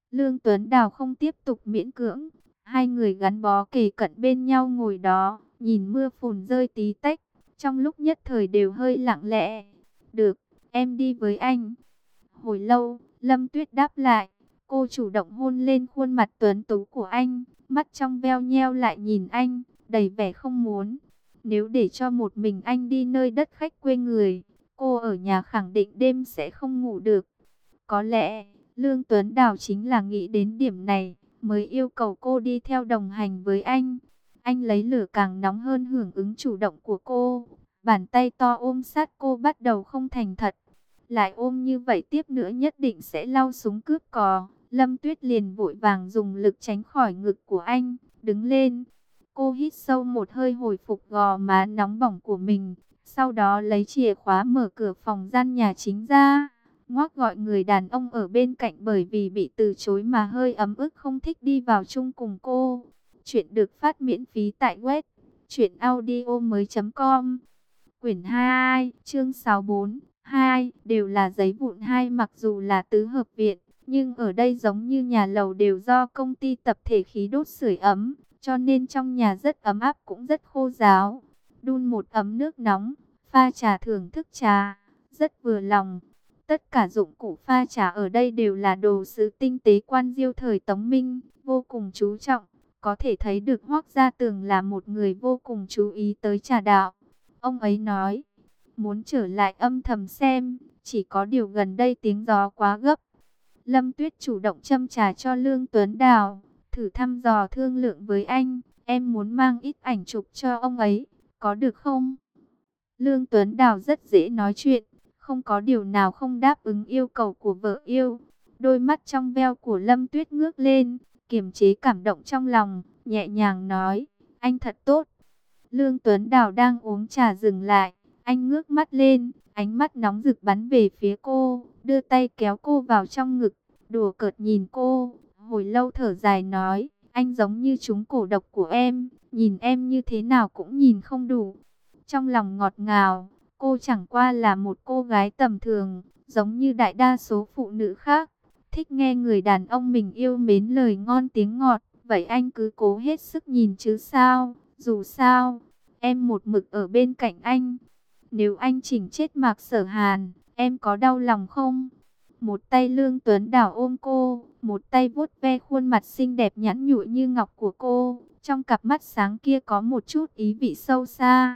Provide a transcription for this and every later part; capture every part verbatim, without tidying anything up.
Lương Tuấn Đào không tiếp tục miễn cưỡng. Hai người gắn bó kề cận bên nhau ngồi đó, nhìn mưa phùn rơi tí tách. Trong lúc nhất thời đều hơi lặng lẽ. Được, em đi với anh. Hồi lâu, Lâm Tuyết đáp lại. Cô chủ động hôn lên khuôn mặt tuấn tú của anh. Mắt trong veo nheo lại nhìn anh, đầy vẻ không muốn. Nếu để cho một mình anh đi nơi đất khách quê người, cô ở nhà khẳng định đêm sẽ không ngủ được. Có lẽ, Lương Tuấn Đào chính là nghĩ đến điểm này, mới yêu cầu cô đi theo đồng hành với anh. Anh lấy lửa càng nóng hơn hưởng ứng chủ động của cô. Bàn tay to ôm sát cô bắt đầu không thành thật. Lại ôm như vậy tiếp nữa nhất định sẽ lau súng cướp cò. Lâm Tuyết liền vội vàng dùng lực tránh khỏi ngực của anh, đứng lên. Cô hít sâu một hơi hồi phục gò má nóng bỏng của mình. Sau đó lấy chìa khóa mở cửa phòng gian nhà chính ra. Ngoác gọi người đàn ông ở bên cạnh bởi vì bị từ chối mà hơi ấm ức không thích đi vào chung cùng cô. Chuyện được phát miễn phí tại web truyệnaudiomoi chấm com. Quyển hai, chương sáu bốn, hai đều là giấy vụn hai, mặc dù là tứ hợp viện, nhưng ở đây giống như nhà lầu đều do công ty tập thể khí đốt sưởi ấm, cho nên trong nhà rất ấm áp cũng rất khô ráo. Đun một ấm nước nóng, pha trà thưởng thức trà, rất vừa lòng. Tất cả dụng cụ pha trà ở đây đều là đồ sứ tinh tế quan diêu thời Tống Minh, vô cùng chú trọng. Có thể thấy được Hoắc Gia Tường là một người vô cùng chú ý tới trà đạo. Ông ấy nói, muốn trở lại âm thầm xem, chỉ có điều gần đây tiếng gió quá gấp. Lâm Tuyết chủ động châm trà cho Lương Tuấn Đào, thử thăm dò thương lượng với anh, em muốn mang ít ảnh chụp cho ông ấy, có được không? Lương Tuấn Đào rất dễ nói chuyện, không có điều nào không đáp ứng yêu cầu của vợ yêu. Đôi mắt trong veo của Lâm Tuyết ngước lên, kiềm chế cảm động trong lòng, nhẹ nhàng nói, anh thật tốt. Lương Tuấn Đào đang uống trà dừng lại, anh ngước mắt lên, ánh mắt nóng rực bắn về phía cô, đưa tay kéo cô vào trong ngực, đùa cợt nhìn cô, hồi lâu thở dài nói, anh giống như trúng cổ độc của em, nhìn em như thế nào cũng nhìn không đủ. Trong lòng ngọt ngào, cô chẳng qua là một cô gái tầm thường, giống như đại đa số phụ nữ khác, thích nghe người đàn ông mình yêu mến lời ngon tiếng ngọt, vậy anh cứ cố hết sức nhìn chứ sao, dù sao, em một mực ở bên cạnh anh. Nếu anh chỉnh chết Mạc Sở Hàn, em có đau lòng không? Một tay Lương Tuấn Đào ôm cô, một tay vuốt ve khuôn mặt xinh đẹp nhẵn nhụi như ngọc của cô, trong cặp mắt sáng kia có một chút ý vị sâu xa.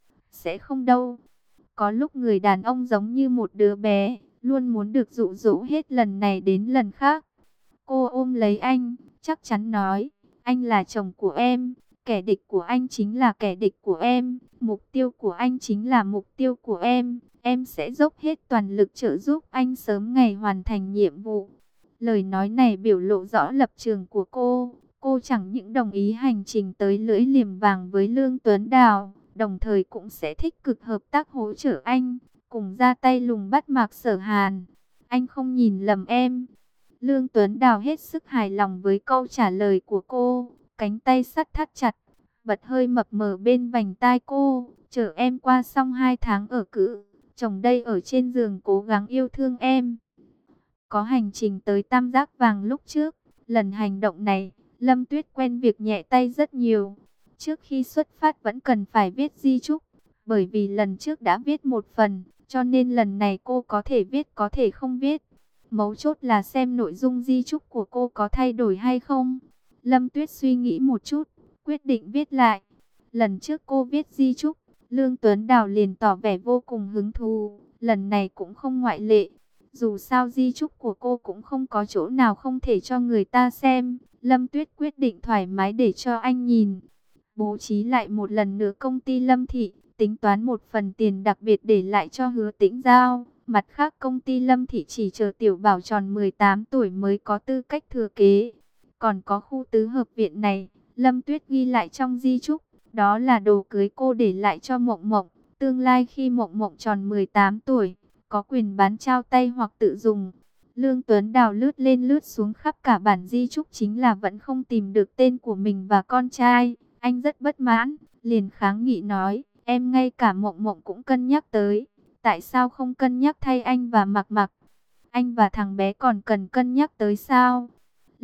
Sẽ không đâu. Có lúc người đàn ông giống như một đứa bé, luôn muốn được dụ dỗ hết lần này đến lần khác. Cô ôm lấy anh, chắc chắn nói, anh là chồng của em, kẻ địch của anh chính là kẻ địch của em, mục tiêu của anh chính là mục tiêu của em, em sẽ dốc hết toàn lực trợ giúp anh sớm ngày hoàn thành nhiệm vụ. Lời nói này biểu lộ rõ lập trường của cô, cô chẳng những đồng ý hành trình tới lưỡi liềm vàng với Lương Tuấn Đào, đồng thời cũng sẽ tích cực hợp tác hỗ trợ anh, cùng ra tay lùng bắt Mạc Sở Hàn. Anh không nhìn lầm em. Lương Tuấn Đào hết sức hài lòng với câu trả lời của cô, cánh tay sắt thắt chặt, bật hơi mập mờ bên vành tai cô, chờ em qua xong hai tháng ở cữ, chồng đây ở trên giường cố gắng yêu thương em. Có hành trình tới Tam Giác Vàng lúc trước, lần hành động này, Lâm Tuyết quen việc nhẹ tay rất nhiều. Trước khi xuất phát vẫn cần phải viết di chúc, bởi vì lần trước đã viết một phần, cho nên lần này cô có thể viết có thể không viết. Mấu chốt là xem nội dung di chúc của cô có thay đổi hay không. Lâm Tuyết suy nghĩ một chút, quyết định viết lại. Lần trước cô viết di chúc, Lương Tuấn Đào liền tỏ vẻ vô cùng hứng thú, lần này cũng không ngoại lệ. Dù sao di chúc của cô cũng không có chỗ nào không thể cho người ta xem. Lâm Tuyết quyết định thoải mái để cho anh nhìn. Bố trí lại một lần nữa công ty Lâm Thị, tính toán một phần tiền đặc biệt để lại cho Hứa Tĩnh Giao. Mặt khác công ty Lâm Thị chỉ chờ Tiểu Bảo tròn mười tám tuổi mới có tư cách thừa kế. Còn có khu tứ hợp viện này, Lâm Tuyết ghi lại trong di chúc, đó là đồ cưới cô để lại cho Mộng Mộng. Tương lai khi Mộng Mộng tròn mười tám tuổi, có quyền bán trao tay hoặc tự dùng. Lương Tuấn Đào lướt lên lướt xuống khắp cả bản di chúc chính là vẫn không tìm được tên của mình và con trai. Anh rất bất mãn, liền kháng nghị nói, em ngay cả Mộng Mộng cũng cân nhắc tới. Tại sao không cân nhắc thay anh và Mặc Mặc? Anh và thằng bé còn cần cân nhắc tới sao?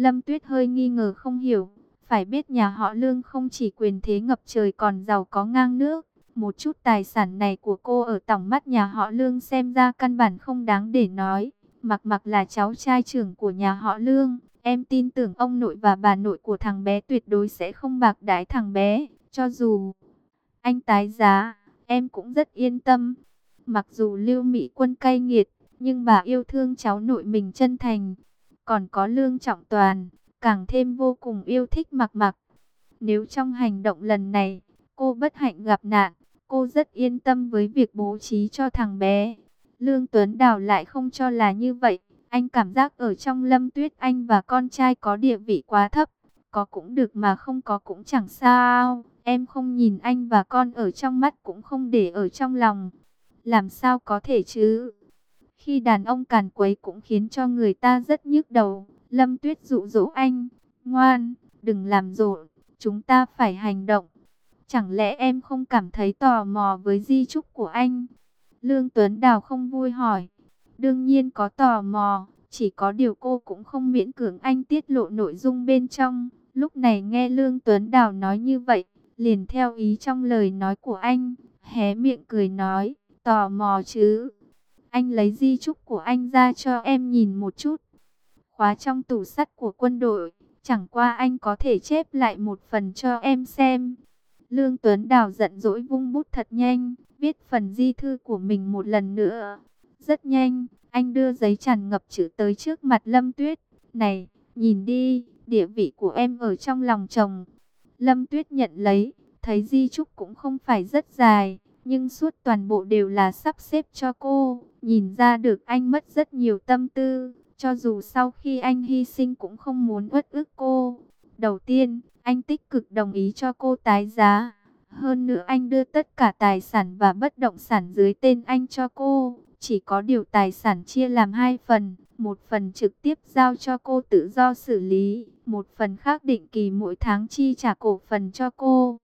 Lâm Tuyết hơi nghi ngờ không hiểu. Phải biết nhà họ Lương không chỉ quyền thế ngập trời còn giàu có ngang nước. Một chút tài sản này của cô ở tỏng mắt nhà họ Lương xem ra căn bản không đáng để nói. Mặc mặc là cháu trai trưởng của nhà họ Lương. Em tin tưởng ông nội và bà nội của thằng bé tuyệt đối sẽ không bạc đãi thằng bé. Cho dù anh tái giá, em cũng rất yên tâm. Mặc dù Lưu Mỹ Quân cay nghiệt, nhưng bà yêu thương cháu nội mình chân thành. Còn có Lương Trọng Toàn, càng thêm vô cùng yêu thích Mặc Mặc. Nếu trong hành động lần này, cô bất hạnh gặp nạn, cô rất yên tâm với việc bố trí cho thằng bé. Lương Tuấn Đào lại không cho là như vậy. Anh cảm giác ở trong Lâm Tuyết Anh và con trai có địa vị quá thấp. Có cũng được mà không có cũng chẳng sao. Em không nhìn anh và con ở trong mắt cũng không để ở trong lòng. Làm sao có thể chứ? Khi đàn ông càn quấy cũng khiến cho người ta rất nhức đầu. Lâm Tuyết dụ dỗ anh. Ngoan, đừng làm rộn. Chúng ta phải hành động. Chẳng lẽ em không cảm thấy tò mò với di chúc của anh? Lương Tuấn Đào không vui hỏi. Đương nhiên có tò mò. Chỉ có điều cô cũng không miễn cưỡng anh tiết lộ nội dung bên trong. Lúc này nghe Lương Tuấn Đào nói như vậy, liền theo ý trong lời nói của anh, hé miệng cười nói, tò mò chứ. Anh lấy di chúc của anh ra cho em nhìn một chút. Khóa trong tủ sắt của quân đội, chẳng qua anh có thể chép lại một phần cho em xem. Lương Tuấn Đào giận dỗi vung bút thật nhanh, viết phần di thư của mình một lần nữa. Rất nhanh, anh đưa giấy tràn ngập chữ tới trước mặt Lâm Tuyết. Này, nhìn đi, địa vị của em ở trong lòng chồng. Lâm Tuyết nhận lấy, thấy di chúc cũng không phải rất dài, nhưng suốt toàn bộ đều là sắp xếp cho cô. Nhìn ra được anh mất rất nhiều tâm tư, cho dù sau khi anh hy sinh cũng không muốn uất ức cô. Đầu tiên, anh tích cực đồng ý cho cô tái giá. Hơn nữa anh đưa tất cả tài sản và bất động sản dưới tên anh cho cô. Chỉ có điều tài sản chia làm hai phần. Một phần trực tiếp giao cho cô tự do xử lý. Một phần khác định kỳ mỗi tháng chi trả cổ phần cho cô.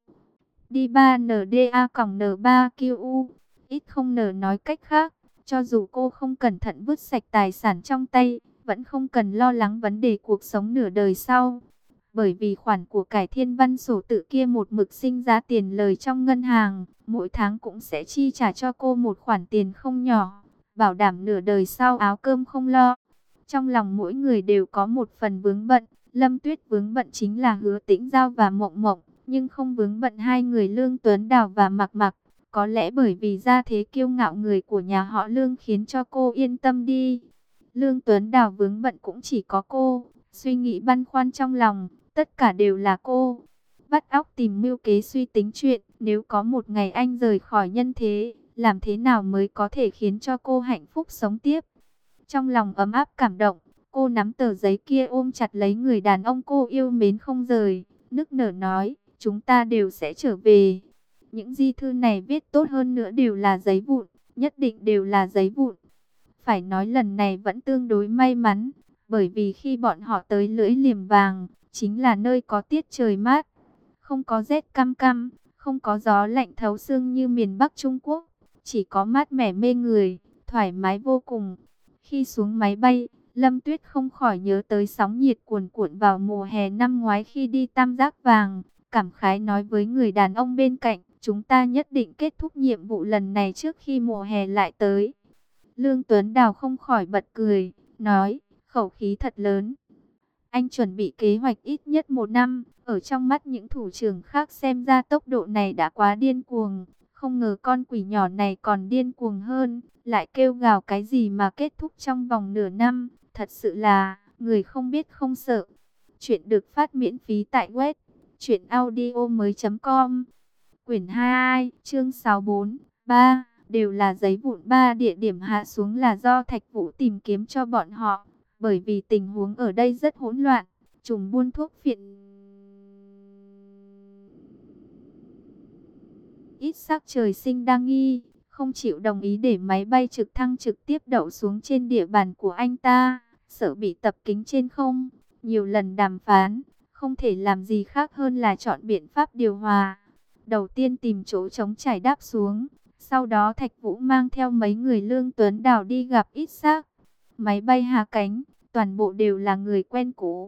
Đi ba N D A N ba Q U. Ít không N nói cách khác. Cho dù cô không cẩn thận vứt sạch tài sản trong tay, vẫn không cần lo lắng vấn đề cuộc sống nửa đời sau. Bởi vì khoản của cải thiên văn sổ tự kia một mực sinh ra tiền lời trong ngân hàng, mỗi tháng cũng sẽ chi trả cho cô một khoản tiền không nhỏ, bảo đảm nửa đời sau áo cơm không lo. Trong lòng mỗi người đều có một phần vướng bận, Lâm Tuyết vướng bận chính là Hứa Tĩnh Giao và Mộng Mộng, nhưng không vướng bận hai người Lương Tuấn Đào và Mặc Mặc. Có lẽ bởi vì gia thế kiêu ngạo người của nhà họ Lương khiến cho cô yên tâm đi. Lương Tuấn Đào vướng bận cũng chỉ có cô, suy nghĩ băn khoăn trong lòng, tất cả đều là cô. Vắt óc tìm mưu kế suy tính chuyện, nếu có một ngày anh rời khỏi nhân thế, làm thế nào mới có thể khiến cho cô hạnh phúc sống tiếp. Trong lòng ấm áp cảm động, cô nắm tờ giấy kia ôm chặt lấy người đàn ông cô yêu mến không rời, nức nở nói, chúng ta đều sẽ trở về. Những di thư này viết tốt hơn nữa đều là giấy vụn, nhất định đều là giấy vụn. Phải nói lần này vẫn tương đối may mắn, bởi vì khi bọn họ tới lưỡi liềm vàng, chính là nơi có tiết trời mát, không có rét căm căm, không có gió lạnh thấu xương như miền Bắc Trung Quốc, chỉ có mát mẻ mê người, thoải mái vô cùng. Khi xuống máy bay, Lâm Tuyết không khỏi nhớ tới sóng nhiệt cuồn cuộn vào mùa hè năm ngoái khi đi Tam Giác Vàng, cảm khái nói với người đàn ông bên cạnh, chúng ta nhất định kết thúc nhiệm vụ lần này trước khi mùa hè lại tới. Lương Tuấn Đào không khỏi bật cười, nói, khẩu khí thật lớn. Anh chuẩn bị kế hoạch ít nhất một năm, ở trong mắt những thủ trưởng khác xem ra tốc độ này đã quá điên cuồng. Không ngờ con quỷ nhỏ này còn điên cuồng hơn, lại kêu gào cái gì mà kết thúc trong vòng nửa năm. Thật sự là, người không biết không sợ. Chuyện được phát miễn phí tại web truyện audio mới chấm com. Quyển hai, chương sáu bốn, ba, đều là giấy vụn. Ba địa điểm hạ xuống là do Thạch Vũ tìm kiếm cho bọn họ. Bởi vì tình huống ở đây rất hỗn loạn, trùm buôn thuốc phiện ít sắc trời sinh đa nghi, không chịu đồng ý để máy bay trực thăng trực tiếp đậu xuống trên địa bàn của anh ta, sợ bị tập kính trên không. Nhiều lần đàm phán, không thể làm gì khác hơn là chọn biện pháp điều hòa. Đầu tiên tìm chỗ trống trải đáp xuống, sau đó Thạch Vũ mang theo mấy người Lương Tuấn Đào đi gặp ít xác. Máy bay hạ cánh, toàn bộ đều là người quen cũ.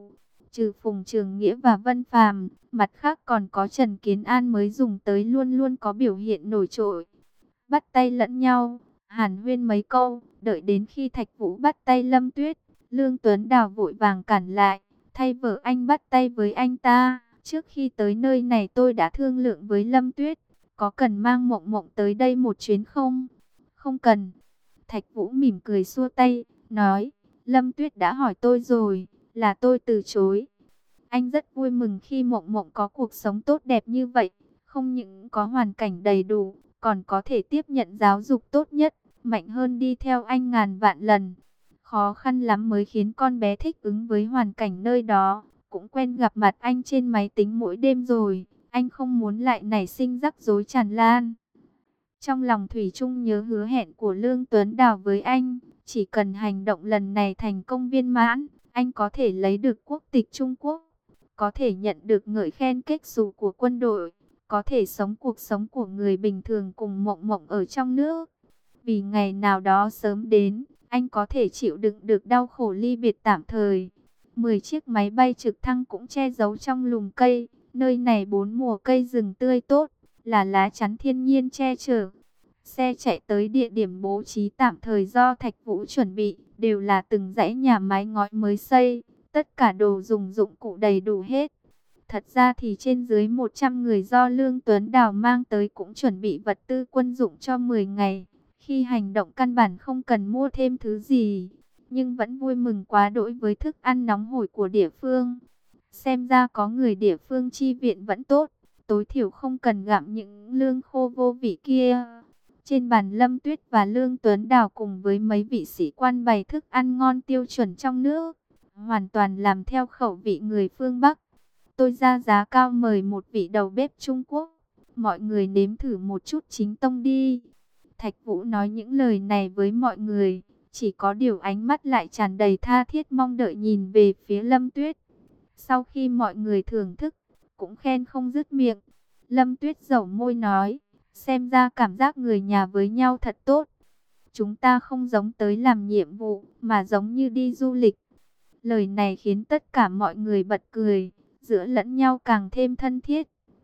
Trừ Phùng Trường Nghĩa và Vân Phàm, mặt khác còn có Trần Kiến An mới dùng tới luôn luôn có biểu hiện nổi trội. Bắt tay lẫn nhau, hàn huyên mấy câu, đợi đến khi Thạch Vũ bắt tay Lâm Tuyết, Lương Tuấn Đào vội vàng cản lại, thay vợ anh bắt tay với anh ta. Trước khi tới nơi này tôi đã thương lượng với Lâm Tuyết, có cần mang Mộng Mộng tới đây một chuyến không? Không cần. Thạch Vũ mỉm cười xua tay, nói, Lâm Tuyết đã hỏi tôi rồi, là tôi từ chối. Anh rất vui mừng khi Mộng Mộng có cuộc sống tốt đẹp như vậy, không những có hoàn cảnh đầy đủ, còn có thể tiếp nhận giáo dục tốt nhất, mạnh hơn đi theo anh ngàn vạn lần. Khó khăn lắm mới khiến con bé thích ứng với hoàn cảnh nơi đó, cũng quen gặp mặt anh trên máy tính mỗi đêm rồi, anh không muốn lại nảy sinh rắc rối tràn lan. Trong lòng thủy chung nhớ hứa hẹn của Lương Tuấn Đào với anh, chỉ cần hành động lần này thành công viên mãn, anh có thể lấy được quốc tịch Trung Quốc, có thể nhận được ngợi khen kết xù của quân đội, có thể sống cuộc sống của người bình thường cùng Mộng Mộng ở trong nước. Vì ngày nào đó sớm đến, anh có thể chịu đựng được đau khổ ly biệt tạm thời. Mười chiếc máy bay trực thăng cũng che giấu trong lùm cây, nơi này bốn mùa cây rừng tươi tốt, là lá chắn thiên nhiên che chở. Xe chạy tới địa điểm bố trí tạm thời do Thạch Vũ chuẩn bị, đều là từng dãy nhà mái ngói mới xây, tất cả đồ dùng dụng cụ đầy đủ hết. Thật ra thì trên dưới một trăm người do Lương Tuấn Đào mang tới cũng chuẩn bị vật tư quân dụng cho mười ngày. Khi hành động căn bản không cần mua thêm thứ gì, nhưng vẫn vui mừng quá đỗi với thức ăn nóng hổi của địa phương. Xem ra có người địa phương chi viện vẫn tốt, tối thiểu không cần gặm những lương khô vô vị kia. Trên bàn Lâm Tuyết và Lương Tuấn Đào cùng với mấy vị sĩ quan bày thức ăn ngon tiêu chuẩn trong nước, hoàn toàn làm theo khẩu vị người phương Bắc. Tôi ra giá cao mời một vị đầu bếp Trung Quốc, mọi người nếm thử một chút chính tông đi. Thạch Vũ nói những lời này với mọi người, chỉ có điều ánh mắt lại tràn đầy tha thiết mong đợi nhìn về phía Lâm Tuyết. Sau khi mọi người thưởng thức, cũng khen không dứt miệng. Lâm Tuyết dẩu môi nói, xem ra cảm giác người nhà với nhau thật tốt. Chúng ta không giống tới làm nhiệm vụ, mà giống như đi du lịch. Lời này khiến tất cả mọi người bật cười, giữa lẫn nhau càng thêm thân thiết.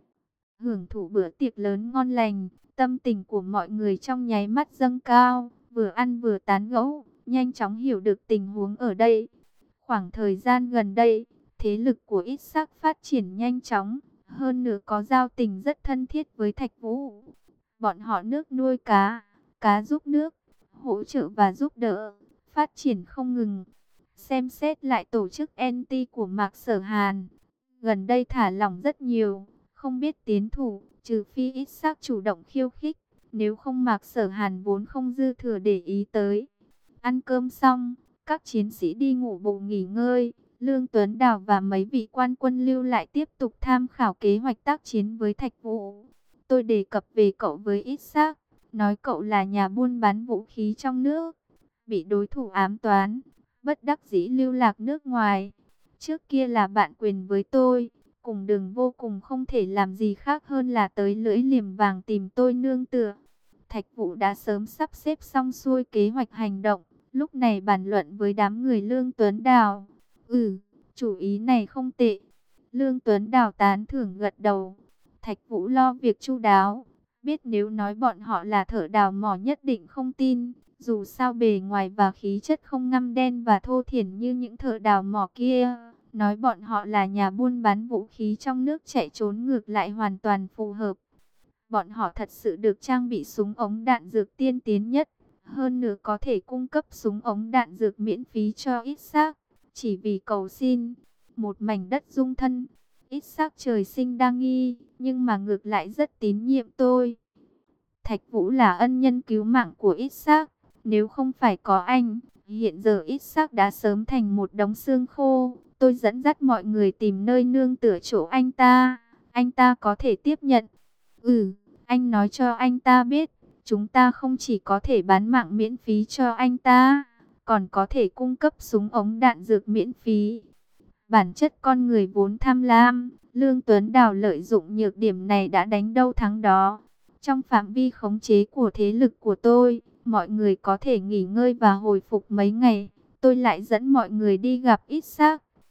Hưởng thụ bữa tiệc lớn ngon lành, tâm tình của mọi người trong nháy mắt dâng cao, vừa ăn vừa tán gẫu, nhanh chóng hiểu được tình huống ở đây. Khoảng thời gian gần đây, thế lực của Ít Sắc phát triển nhanh chóng, hơn nữa có giao tình rất thân thiết với Thạch Vũ. Bọn họ nước nuôi cá, cá giúp nước, hỗ trợ và giúp đỡ, phát triển không ngừng. Xem xét lại tổ chức en tê của Mạc Sở Hàn, gần đây thả lỏng rất nhiều, không biết tiến thủ, trừ phi Ít Sắc chủ động khiêu khích, nếu không Mạc Sở Hàn vốn không dư thừa để ý tới. Ăn cơm xong, các chiến sĩ đi ngủ bù nghỉ ngơi, Lương Tuấn Đào và mấy vị quan quân lưu lại tiếp tục tham khảo kế hoạch tác chiến với Thạch Vũ. Tôi đề cập về cậu với Ít Sắc, nói cậu là nhà buôn bán vũ khí trong nước, bị đối thủ ám toán, bất đắc dĩ lưu lạc nước ngoài. Trước kia là bạn quyền với tôi, cùng đường vô cùng không thể làm gì khác hơn là tới lưỡi liềm vàng tìm tôi nương tựa. Thạch Vũ đã sớm sắp xếp xong xuôi kế hoạch hành động, lúc này bàn luận với đám người Lương Tuấn Đào. Ừ, chủ ý này không tệ. Lương Tuấn Đào tán thưởng gật đầu. Thạch Vũ lo việc chu đáo, biết nếu nói bọn họ là thợ đào mỏ nhất định không tin. Dù sao bề ngoài và khí chất không ngăm đen và thô thiển như những thợ đào mỏ kia, nói bọn họ là nhà buôn bán vũ khí trong nước chạy trốn ngược lại hoàn toàn phù hợp. Bọn họ thật sự được trang bị súng ống đạn dược tiên tiến nhất, hơn nữa có thể cung cấp súng ống đạn dược miễn phí cho Ít Sắc, chỉ vì cầu xin một mảnh đất dung thân. Ít Sắc trời sinh đa nghi, nhưng mà ngược lại rất tín nhiệm tôi. Thạch Vũ là ân nhân cứu mạng của Ít Sắc, nếu không phải có anh, hiện giờ Ít Sắc đã sớm thành một đống xương khô. Tôi dẫn dắt mọi người tìm nơi nương tựa chỗ anh ta, anh ta có thể tiếp nhận. Ừ, anh nói cho anh ta biết, chúng ta không chỉ có thể bán mạng miễn phí cho anh ta, còn có thể cung cấp súng ống đạn dược miễn phí. Bản chất con người vốn tham lam, Lương Tuấn Đào lợi dụng nhược điểm này đã đánh đâu thắng đó. Trong phạm vi khống chế của thế lực của tôi, mọi người có thể nghỉ ngơi và hồi phục mấy ngày, tôi lại dẫn mọi người đi gặp Ít Sắc.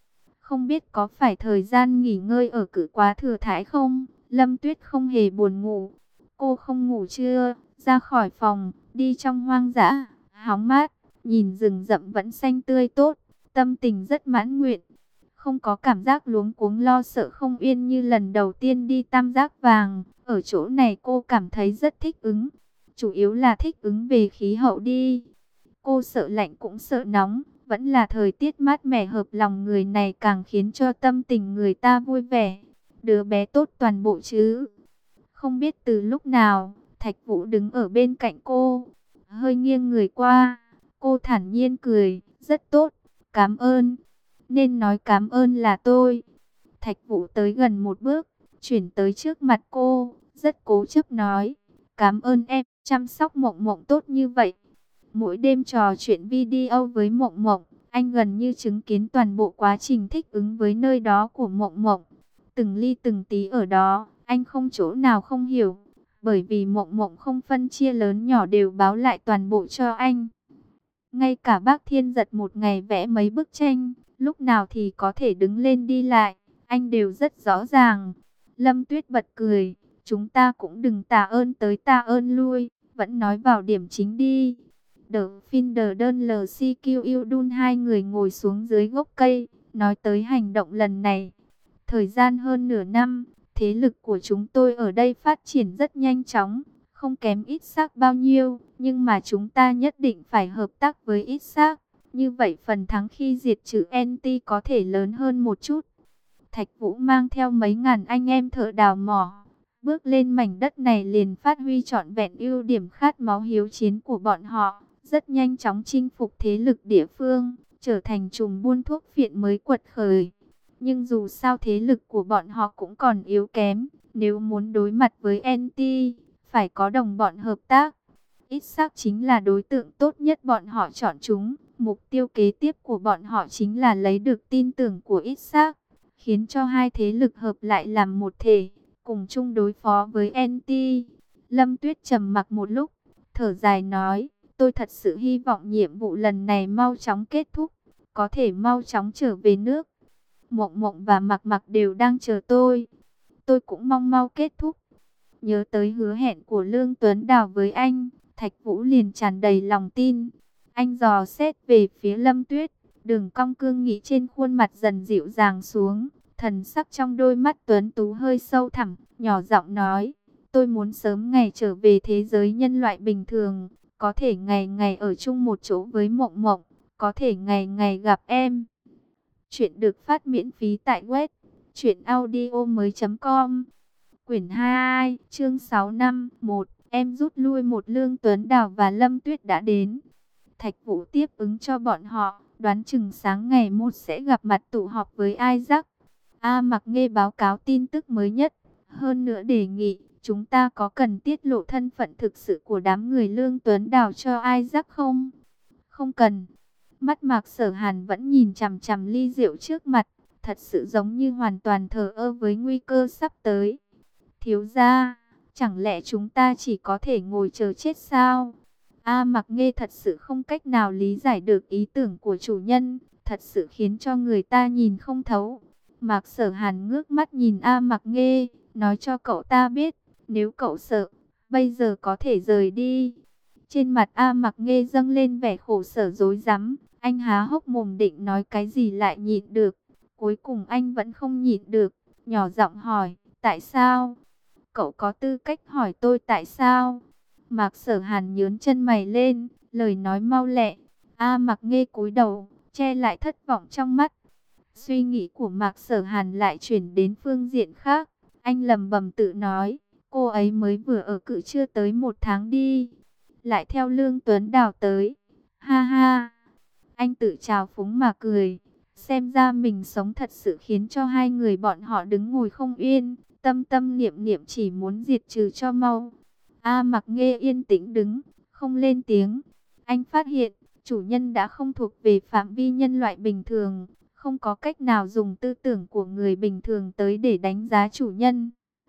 Không biết có phải thời gian nghỉ ngơi ở cự quá thừa thãi không? Lâm Tuyết không hề buồn ngủ. Cô không ngủ chưa? Ra khỏi phòng, đi trong hoang dã, hóng mát, nhìn rừng rậm vẫn xanh tươi tốt, tâm tình rất mãn nguyện. Không có cảm giác luống cuống lo sợ không yên như lần đầu tiên đi Tam Giác Vàng. Ở chỗ này cô cảm thấy rất thích ứng. Chủ yếu là thích ứng về khí hậu đi. Cô sợ lạnh cũng sợ nóng. Vẫn là thời tiết mát mẻ hợp lòng người này càng khiến cho tâm tình người ta vui vẻ. Đứa bé tốt toàn bộ chứ. Không biết từ lúc nào, Thạch Vũ đứng ở bên cạnh cô. Hơi nghiêng người qua. Cô thản nhiên cười. Rất tốt. Cảm ơn. Nên nói cảm ơn là tôi. Thạch Vũ tới gần một bước. Chuyển tới trước mặt cô. Rất cố chấp nói. Cảm ơn em. Chăm sóc Mộng Mộng tốt như vậy. Mỗi đêm trò chuyện video với Mộng Mộng, anh gần như chứng kiến toàn bộ quá trình thích ứng với nơi đó của Mộng Mộng. Từng ly từng tí ở đó, anh không chỗ nào không hiểu. Bởi vì Mộng Mộng không phân chia lớn nhỏ đều báo lại toàn bộ cho anh. Ngay cả bác Thiên Giật một ngày vẽ mấy bức tranh, lúc nào thì có thể đứng lên đi lại, anh đều rất rõ ràng. Lâm Tuyết bật cười, chúng ta cũng đừng tạ ơn tới tạ ơn lui, vẫn nói vào điểm chính đi. The Finder đơn lờ xê quy Udun hai người ngồi xuống dưới gốc cây, nói tới hành động lần này. Thời gian hơn nửa năm, thế lực của chúng tôi ở đây phát triển rất nhanh chóng, không kém ít xác bao nhiêu, nhưng mà chúng ta nhất định phải hợp tác với ít xác. Như vậy phần thắng khi diệt trừ en tê có thể lớn hơn một chút. Thạch Vũ mang theo mấy ngàn anh em thợ đào mỏ. Bước lên mảnh đất này liền phát huy trọn vẹn ưu điểm khát máu hiếu chiến của bọn họ. Rất nhanh chóng chinh phục thế lực địa phương, trở thành trùm buôn thuốc phiện mới quật khởi. Nhưng dù sao thế lực của bọn họ cũng còn yếu kém. Nếu muốn đối mặt với en tê, phải có đồng bọn hợp tác. Ít xác chính là đối tượng tốt nhất bọn họ chọn chúng. Mục tiêu kế tiếp của bọn họ chính là lấy được tin tưởng của ít xác, khiến cho hai thế lực hợp lại làm một thể, cùng chung đối phó với en tê. Lâm Tuyết trầm mặc một lúc, thở dài nói, tôi thật sự hy vọng nhiệm vụ lần này mau chóng kết thúc, có thể mau chóng trở về nước. Mộng Mộng và Mặc Mặc đều đang chờ tôi. Tôi cũng mong mau kết thúc. Nhớ tới hứa hẹn của Lương Tuấn Đào với anh, Thạch Vũ liền tràn đầy lòng tin. Anh dò xét về phía Lâm Tuyết, đường cong cương nghị trên khuôn mặt dần dịu dàng xuống, thần sắc trong đôi mắt tuấn tú hơi sâu thẳm, nhỏ giọng nói, tôi muốn sớm ngày trở về thế giới nhân loại bình thường, có thể ngày ngày ở chung một chỗ với Mộng Mộng, có thể ngày ngày gặp em. Chuyện được phát miễn phí tại web truyện audio mới chấm com. Quyển hai, chương sáu năm, một, em rút lui một. Lương Tuấn Đào và Lâm Tuyết đã đến. Thạch Vũ tiếp ứng cho bọn họ, đoán chừng sáng ngày một sẽ gặp mặt tụ họp với Isaac. A Mặc nghe báo cáo tin tức mới nhất, hơn nữa đề nghị, chúng ta có cần tiết lộ thân phận thực sự của đám người Lương Tuấn Đào cho Isaac không? Không cần. Mắt Mạc Sở Hàn vẫn nhìn chằm chằm ly rượu trước mặt, thật sự giống như hoàn toàn thờ ơ với nguy cơ sắp tới. Thiếu gia, chẳng lẽ chúng ta chỉ có thể ngồi chờ chết sao? A Mặc nghe thật sự không cách nào lý giải được ý tưởng của chủ nhân, thật sự khiến cho người ta nhìn không thấu. Mạc Sở Hàn ngước mắt nhìn A Mặc nghe, nói cho cậu ta biết, nếu cậu sợ, bây giờ có thể rời đi. Trên mặt A Mặc nghe dâng lên vẻ khổ sở rối rắm, anh há hốc mồm định nói cái gì lại nhịn được. Cuối cùng anh vẫn không nhịn được, nhỏ giọng hỏi, tại sao? Cậu có tư cách hỏi tôi tại sao? Mạc Sở Hàn nhướng chân mày lên, lời nói mau lẹ. A Mặc nghe cúi đầu, che lại thất vọng trong mắt. Suy nghĩ của Mạc Sở Hàn lại chuyển đến phương diện khác. Anh lầm bầm tự nói, cô ấy mới vừa ở cự chưa tới một tháng đi, lại theo Lương Tuấn Đào tới. Ha ha, anh tự trào phúng mà cười. Xem ra mình sống thật sự khiến cho hai người bọn họ đứng ngồi không yên, tâm tâm niệm niệm chỉ muốn diệt trừ cho mau. A Mặc nghe yên tĩnh đứng, không lên tiếng. Anh phát hiện, chủ nhân đã không thuộc về phạm vi nhân loại bình thường, không có cách nào dùng tư tưởng của người bình thường tới để đánh giá chủ nhân.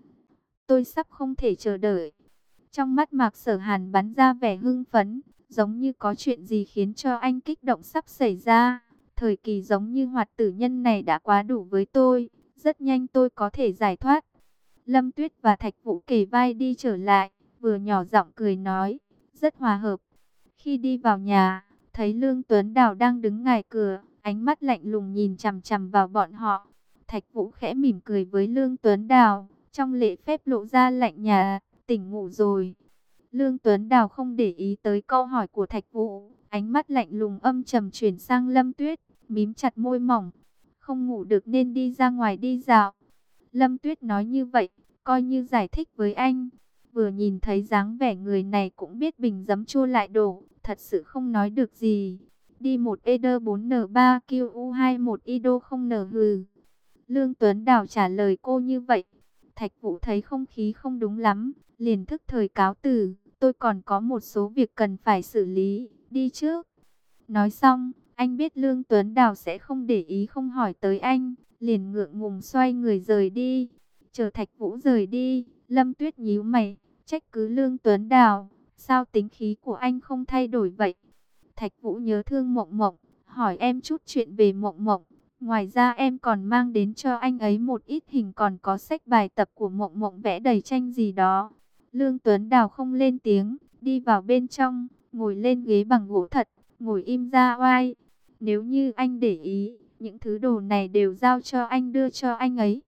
Tôi sắp không thể chờ đợi. Trong mắt Mạc Sở Hàn bắn ra vẻ hưng phấn, giống như có chuyện gì khiến cho anh kích động sắp xảy ra. Thời kỳ giống như hoạt tử nhân này đã quá đủ với tôi. Rất nhanh tôi có thể giải thoát. Lâm Tuyết và Thạch Vũ kề vai đi trở lại, vừa nhỏ giọng cười nói, rất hòa hợp. Khi đi vào nhà, thấy Lương Tuấn Đào đang đứng ngoài cửa, ánh mắt lạnh lùng nhìn chằm chằm vào bọn họ. Thạch Vũ khẽ mỉm cười với Lương Tuấn Đào, trong lễ phép lộ ra lạnh nhạt, tỉnh ngủ rồi. Lương Tuấn Đào không để ý tới câu hỏi của Thạch Vũ, ánh mắt lạnh lùng âm trầm chuyển sang Lâm Tuyết, mím chặt môi mỏng, không ngủ được nên đi ra ngoài đi dạo. Lâm Tuyết nói như vậy, coi như giải thích với anh. Vừa nhìn thấy dáng vẻ người này cũng biết bình giấm chua lại đổ, thật sự không nói được gì. Đi một E D bốn N ba Q U hai một I D O không N hừ. Lương Tuấn Đào trả lời cô như vậy. Thạch Vũ thấy không khí không đúng lắm, liền thức thời cáo từ. Tôi còn có một số việc cần phải xử lý, đi trước. Nói xong, anh biết Lương Tuấn Đào sẽ không để ý không hỏi tới anh, liền ngượng ngùng xoay người rời đi. Chờ Thạch Vũ rời đi, Lâm Tuyết nhíu mày, trách cứ Lương Tuấn Đào, sao tính khí của anh không thay đổi vậy? Thạch Vũ nhớ thương Mộng Mộng, hỏi em chút chuyện về Mộng Mộng. Ngoài ra em còn mang đến cho anh ấy một ít hình, còn có sách bài tập của Mộng Mộng vẽ đầy tranh gì đó. Lương Tuấn Đào không lên tiếng, đi vào bên trong, ngồi lên ghế bằng gỗ thật, ngồi im ra oai. Nếu như anh để ý, những thứ đồ này đều giao cho anh đưa cho anh ấy.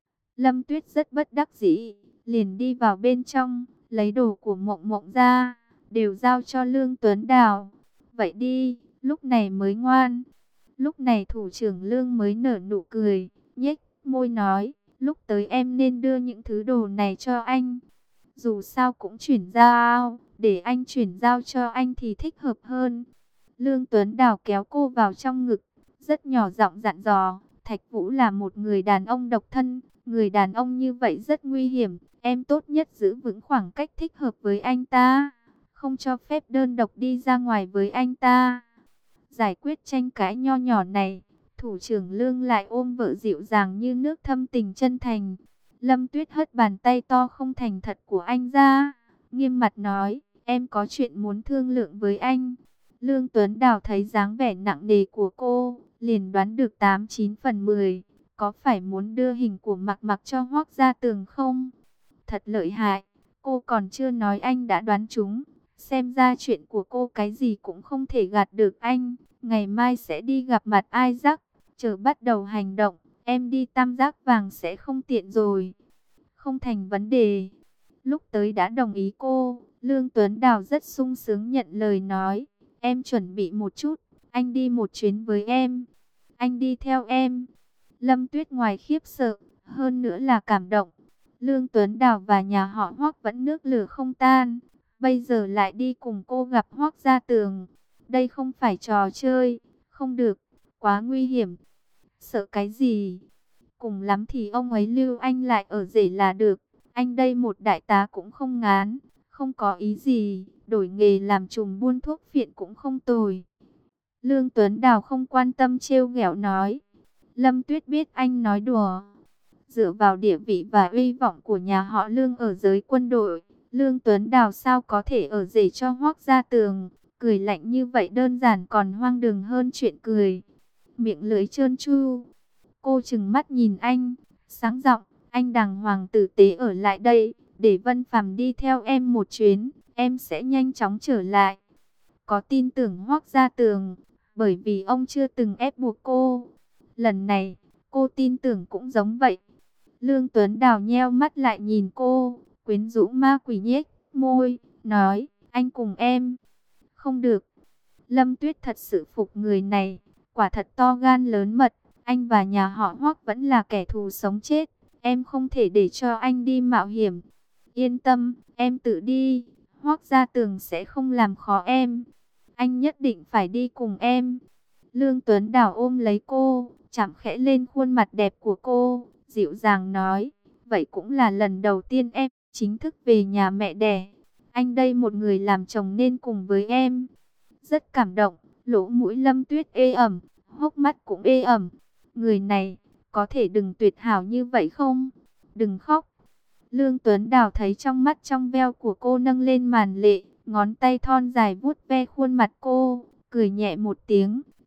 Lâm Tuyết rất bất đắc dĩ, liền đi vào bên trong, lấy đồ của Mộng Mộng ra, đều giao cho Lương Tuấn Đào. Vậy đi, lúc này mới ngoan. Lúc này thủ trưởng Lương mới nở nụ cười, nhếch môi nói, lúc tới em nên đưa những thứ đồ này cho anh. Dù sao cũng chuyển giao, để anh chuyển giao cho anh thì thích hợp hơn. Lương Tuấn Đào kéo cô vào trong ngực, rất nhỏ giọng dặn dò, Thạch Vũ là một người đàn ông độc thân, người đàn ông như vậy rất nguy hiểm, em tốt nhất giữ vững khoảng cách thích hợp với anh ta, không cho phép đơn độc đi ra ngoài với anh ta. Giải quyết tranh cãi nho nhỏ này, thủ trưởng Lương lại ôm vợ dịu dàng như nước, thâm tình chân thành. Lâm Tuyết hất bàn tay to không thành thật của anh ra, nghiêm mặt nói, em có chuyện muốn thương lượng với anh. Lương Tuấn Đào thấy dáng vẻ nặng nề của cô, liền đoán được tám chín phần mười, có phải muốn đưa hình của Mặc Mặc cho Hoắc Gia Tường không? Thật lợi hại, cô còn chưa nói anh đã đoán trúng. Xem ra chuyện của cô cái gì cũng không thể gạt được anh. Ngày mai sẽ đi gặp mặt Isaac, chờ bắt đầu hành động, em đi Tam Giác Vàng sẽ không tiện rồi. Không thành vấn đề. Lúc tới đã đồng ý cô, Lương Tuấn Đào rất sung sướng nhận lời nói. Em chuẩn bị một chút, anh đi một chuyến với em. Anh đi theo em. Lâm Tuyết ngoài khiếp sợ, hơn nữa là cảm động. Lương Tuấn Đào và nhà họ Hoắc vẫn nước lửa không tan. Bây giờ lại đi cùng cô gặp Hoắc Gia Tường. Đây không phải trò chơi, không được, quá nguy hiểm. Sợ cái gì? Cùng lắm thì ông ấy lưu anh lại ở rể là được. Anh đây một đại tá cũng không ngán, không có ý gì, đổi nghề làm trùm buôn thuốc phiện cũng không tồi. Lương Tuấn Đào không quan tâm trêu ghẹo nói. Lâm Tuyết biết anh nói đùa. Dựa vào địa vị và uy vọng của nhà họ Lương ở giới quân đội, Lương Tuấn Đào sao có thể ở rể cho Hoắc Gia Tường. Cười lạnh như vậy đơn giản còn hoang đường hơn chuyện cười. Miệng lưỡi trơn tru. Cô trừng mắt nhìn anh, sáng giọng, anh đàng hoàng tử tế ở lại đây, để Vân Phàm đi theo em một chuyến, em sẽ nhanh chóng trở lại. Có tin tưởng Hoắc Gia Tường, bởi vì ông chưa từng ép buộc cô. Lần này, cô tin tưởng cũng giống vậy. Lương Tuấn Đào nheo mắt lại nhìn cô, quyến rũ ma quỷ nhếch môi, nói, anh cùng em. Không được. Lâm Tuyết thật sự phục người này, quả thật to gan lớn mật. Anh và nhà họ Hoắc vẫn là kẻ thù sống chết. Em không thể để cho anh đi mạo hiểm. Yên tâm, em tự đi. Hoắc Gia Tường sẽ không làm khó em. Anh nhất định phải đi cùng em. Lương Tuấn Đào ôm lấy cô, chạm khẽ lên khuôn mặt đẹp của cô, dịu dàng nói, vậy cũng là lần đầu tiên em chính thức về nhà mẹ đẻ. Anh đây một người làm chồng nên cùng với em. Rất cảm động, lỗ mũi Lâm Tuyết ê ẩm, hốc mắt cũng ê ẩm. Người này, có thể đừng tuyệt hảo như vậy không? Đừng khóc. Lương Tuấn Đào thấy trong mắt trong veo của cô nâng lên màn lệ, ngón tay thon dài vuốt ve khuôn mặt cô, cười nhẹ một tiếng,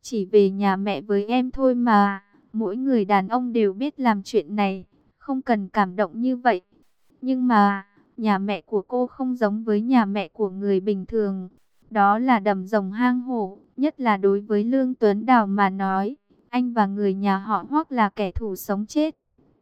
Chỉ về nhà mẹ với em thôi mà. Mỗi người đàn ông đều biết làm chuyện này, không cần cảm động như vậy. Nhưng mà, nhà mẹ của cô không giống với nhà mẹ của người bình thường. Đó là đầm rồng hang hổ, nhất là đối với Lương Tuấn Đào mà nói. Anh và người nhà họ Hoắc là kẻ thù sống chết.